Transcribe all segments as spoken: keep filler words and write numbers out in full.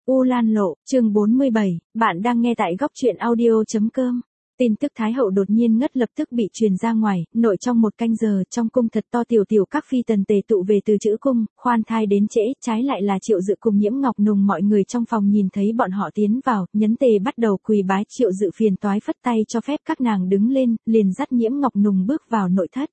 U Lan Lộ, chương bốn mươi bảy, bạn đang nghe tại góc truyện audio.com. Tin tức Thái hậu đột nhiên ngất lập tức bị truyền ra ngoài, nội trong một canh giờ, trong cung thật to tiểu tiểu các phi tần tề tụ về từ chữ cung, khoan thai đến trễ, trái lại là Triệu Dự cùng Nhiễm Ngọc Nùng. Mọi người trong phòng nhìn thấy bọn họ tiến vào, nhấn tề bắt đầu quỳ bái. Triệu Dự phiền toái phất tay cho phép các nàng đứng lên, liền dắt Nhiễm Ngọc Nùng bước vào nội thất.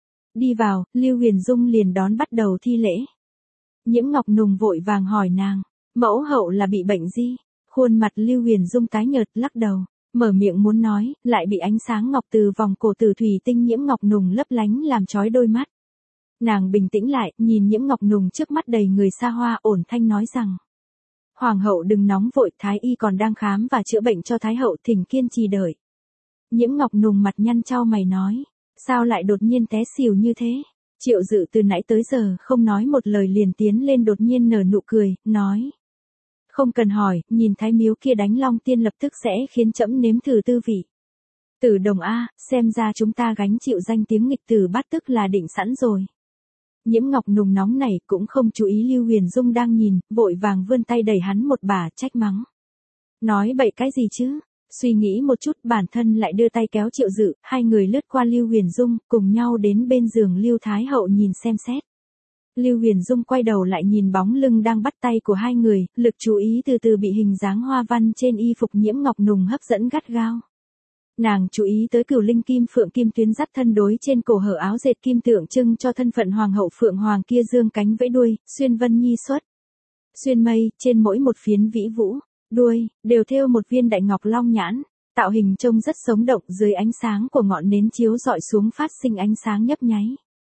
Đi vào, Lưu Huyền Dung liền đón bắt đầu thi lễ. Nhiễm Ngọc Nùng vội vàng hỏi nàng, mẫu hậu là bị bệnh gì? Khuôn mặt Lưu Huyền Dung tái nhợt lắc đầu, mở miệng muốn nói, lại bị ánh sáng ngọc từ vòng cổ tử thủy tinh Nhiễm Ngọc Nùng lấp lánh làm chói đôi mắt. Nàng bình tĩnh lại, nhìn Nhiễm Ngọc Nùng trước mắt đầy người xa hoa, ổn thanh nói rằng: Hoàng hậu đừng nóng vội, thái y còn đang khám và chữa bệnh cho thái hậu, thỉnh kiên trì đợi. Nhiễm Ngọc Nùng mặt nhăn chau mày nói, sao lại đột nhiên té xỉu như thế? Triệu Dự từ nãy tới giờ không nói một lời liền tiến lên, đột nhiên nở nụ cười, nói: Không cần hỏi, nhìn Thái Miếu kia đánh Long Tiên lập tức sẽ khiến trẫm nếm thử tư vị. Tử Đồng a, xem ra chúng ta gánh chịu danh tiếng nghịch tử bát tức là định sẵn rồi. Nhiễm Ngọc Nùng nóng này cũng không chú ý Lưu Huyền Dung đang nhìn, vội vàng vươn tay đẩy hắn một bà, trách mắng. Nói bậy cái gì chứ? Suy nghĩ một chút, bản thân lại đưa tay kéo Triệu Dự, hai người lướt qua Lưu Huyền Dung, cùng nhau đến bên giường Lưu Thái hậu nhìn xem xét. Lưu Huyền Dung quay đầu lại nhìn bóng lưng đang bắt tay của hai người, lực chú ý từ từ bị hình dáng hoa văn trên y phục Nhiễm Ngọc Nùng hấp dẫn gắt gao. Nàng chú ý tới cửu linh kim phượng kim tuyến dắt thân đối trên cổ hở áo dệt kim tượng trưng cho thân phận hoàng hậu phượng hoàng kia dương cánh vẫy đuôi, xuyên vân nhi xuất. Xuyên mây, trên mỗi một phiến vĩ vũ, đuôi, đều thêu một viên đại ngọc long nhãn, tạo hình trông rất sống động, dưới ánh sáng của ngọn nến chiếu dọi xuống phát sinh ánh sáng nhấp nháy.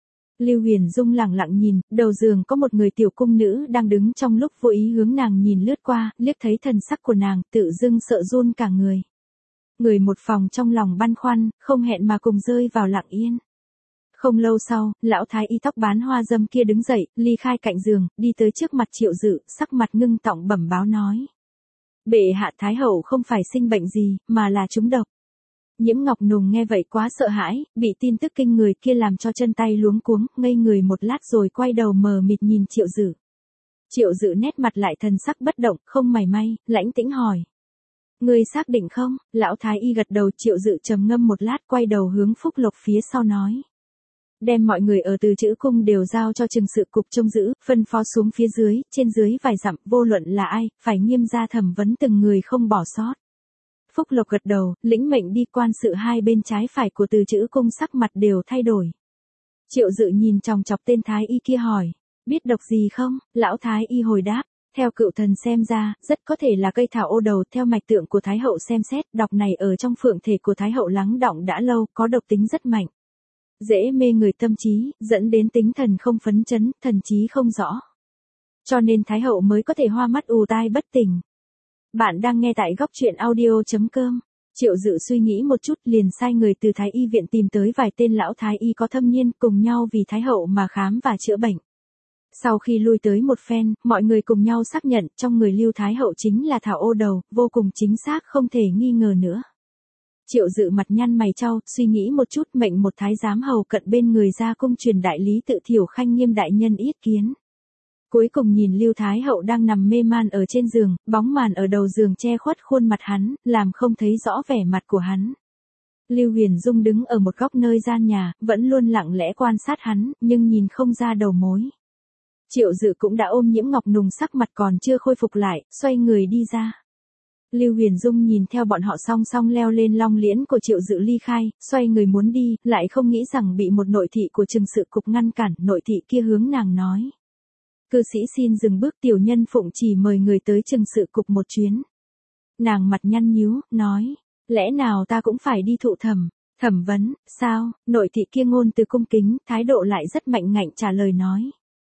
Lưu Huyền Dung lặng lặng nhìn, đầu giường có một người tiểu cung nữ đang đứng, trong lúc vô ý hướng nàng nhìn lướt qua, liếc thấy thần sắc của nàng, tự dưng sợ run cả người. Người một phòng trong lòng băn khoăn, không hẹn mà cùng rơi vào lặng yên. Không lâu sau, lão thái y tóc bán hoa dâm kia đứng dậy, ly khai cạnh giường, đi tới trước mặt Triệu Dự, sắc mặt ngưng tọng bẩm báo nói: Bệ hạ thái hậu không phải sinh bệnh gì, mà là trúng độc. Nhiễm Ngọc Nùng nghe vậy quá sợ hãi, bị tin tức kinh người kia làm cho chân tay luống cuống, ngây người một lát rồi quay đầu mờ mịt nhìn Triệu Dự. Triệu Dự nét mặt lại thần sắc bất động, không mảy may, lãnh tĩnh hỏi: Ngươi xác định không? Lão thái y gật đầu. Triệu Dự trầm ngâm một lát, quay đầu hướng Phúc Lộc phía sau nói: Đem mọi người ở từ chữ cung đều giao cho trừng sự cục trông giữ, phân phó xuống phía dưới, trên dưới vài dặm, vô luận là ai, phải nghiêm gia thẩm vấn từng người không bỏ sót. Phúc Lộc gật đầu, lĩnh mệnh đi. Quan sự hai bên trái phải của từ chữ cung sắc mặt đều thay đổi. Triệu Dự nhìn chòng chọc tên thái y kia hỏi: Biết độc gì không? Lão thái y hồi đáp: Theo cựu thần xem ra, rất có thể là cây thảo ô đầu. Theo mạch tượng của thái hậu xem xét, độc này ở trong phượng thể của thái hậu lắng đọng đã lâu, có độc tính rất mạnh, dễ mê người tâm trí, dẫn đến tính thần không phấn chấn, thần trí không rõ. Cho nên thái hậu mới có thể hoa mắt ù tai bất tỉnh. Bạn đang nghe tại góc truyện audio.com. Triệu Dự suy nghĩ một chút, liền sai người từ thái y viện tìm tới vài tên lão thái y có thâm niên, cùng nhau vì thái hậu mà khám và chữa bệnh. Sau khi lui tới một phen, mọi người cùng nhau xác nhận trong người Lưu Thái hậu chính là thảo ô đầu, vô cùng chính xác, không thể nghi ngờ nữa. Triệu Dự mặt nhăn mày chau, suy nghĩ một chút, mệnh một thái giám hầu cận bên người ra cung truyền đại lý tự Thiểu Khanh Nghiêm đại nhân yết kiến. Cuối cùng nhìn Lưu Thái hậu đang nằm mê man ở trên giường, bóng màn ở đầu giường che khuất khuôn mặt hắn, làm không thấy rõ vẻ mặt của hắn. Lưu Huyền Dung đứng ở một góc nơi gian nhà, vẫn luôn lặng lẽ quan sát hắn, nhưng nhìn không ra đầu mối. Triệu Dự cũng đã ôm Nhiễm Ngọc Nùng, sắc mặt còn chưa khôi phục lại, xoay người đi ra. Lưu Huyền Dung nhìn theo bọn họ song song leo lên long liễn của Triệu Dự ly khai, xoay người muốn đi, lại không nghĩ rằng bị một nội thị của trừng sự cục ngăn cản. Nội thị kia hướng nàng nói: Cư sĩ xin dừng bước, tiểu nhân phụng chỉ mời người tới trừng sự cục một chuyến. Nàng mặt nhăn nhíu, nói: Lẽ nào ta cũng phải đi thụ thẩm, thẩm vấn, sao? Nội thị kia ngôn từ cung kính, thái độ lại rất mạnh ngạnh trả lời nói: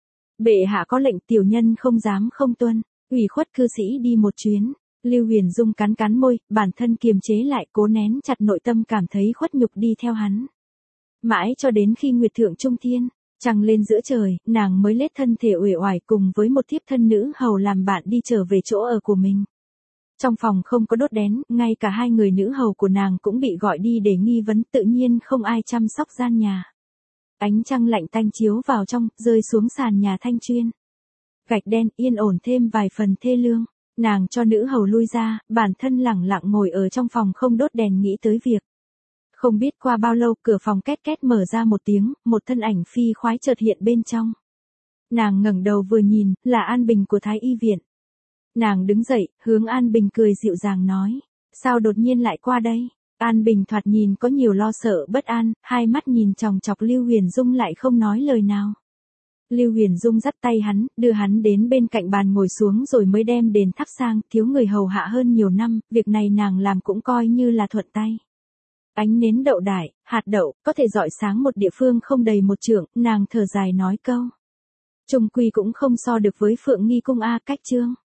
Bệ hạ có lệnh, tiểu nhân không dám không tuân, ủy khuất cư sĩ đi một chuyến. Lưu Huyền Dung cắn cắn môi, bản thân kiềm chế lại, cố nén chặt nội tâm cảm thấy khuất nhục đi theo hắn. Mãi cho đến khi nguyệt thượng trung thiên, trăng lên giữa trời, nàng mới lết thân thể uể oải cùng với một thiếp thân nữ hầu làm bạn đi trở về chỗ ở của mình. Trong phòng không có đốt đèn, ngay cả hai người nữ hầu của nàng cũng bị gọi đi để nghi vấn, tự nhiên không ai chăm sóc gian nhà. Ánh trăng lạnh tanh chiếu vào trong, rơi xuống sàn nhà thanh chuyên. Gạch đen yên ổn thêm vài phần thê lương. Nàng cho nữ hầu lui ra, bản thân lẳng lặng ngồi ở trong phòng không đốt đèn nghĩ tới việc. Không biết qua bao lâu cửa phòng két két mở ra một tiếng, một thân ảnh phi khoái chợt hiện bên trong. Nàng ngẩng đầu vừa nhìn, là An Bình của Thái Y viện. Nàng đứng dậy, hướng An Bình cười dịu dàng nói, sao đột nhiên lại qua đây? An Bình thoạt nhìn có nhiều lo sợ bất an, hai mắt nhìn chòng chọc Lưu Huyền Dung lại không nói lời nào. Lưu Huyền Dung dắt tay hắn, đưa hắn đến bên cạnh bàn ngồi xuống rồi mới đem đèn thắp sang, thiếu người hầu hạ hơn nhiều năm, việc này nàng làm cũng coi như là thuận tay. Ánh nến đậu đại, hạt đậu, có thể rọi sáng một địa phương không đầy một trượng, nàng thở dài nói câu. Trung quy cũng không so được với Phượng Nghi Cung a, cách chương.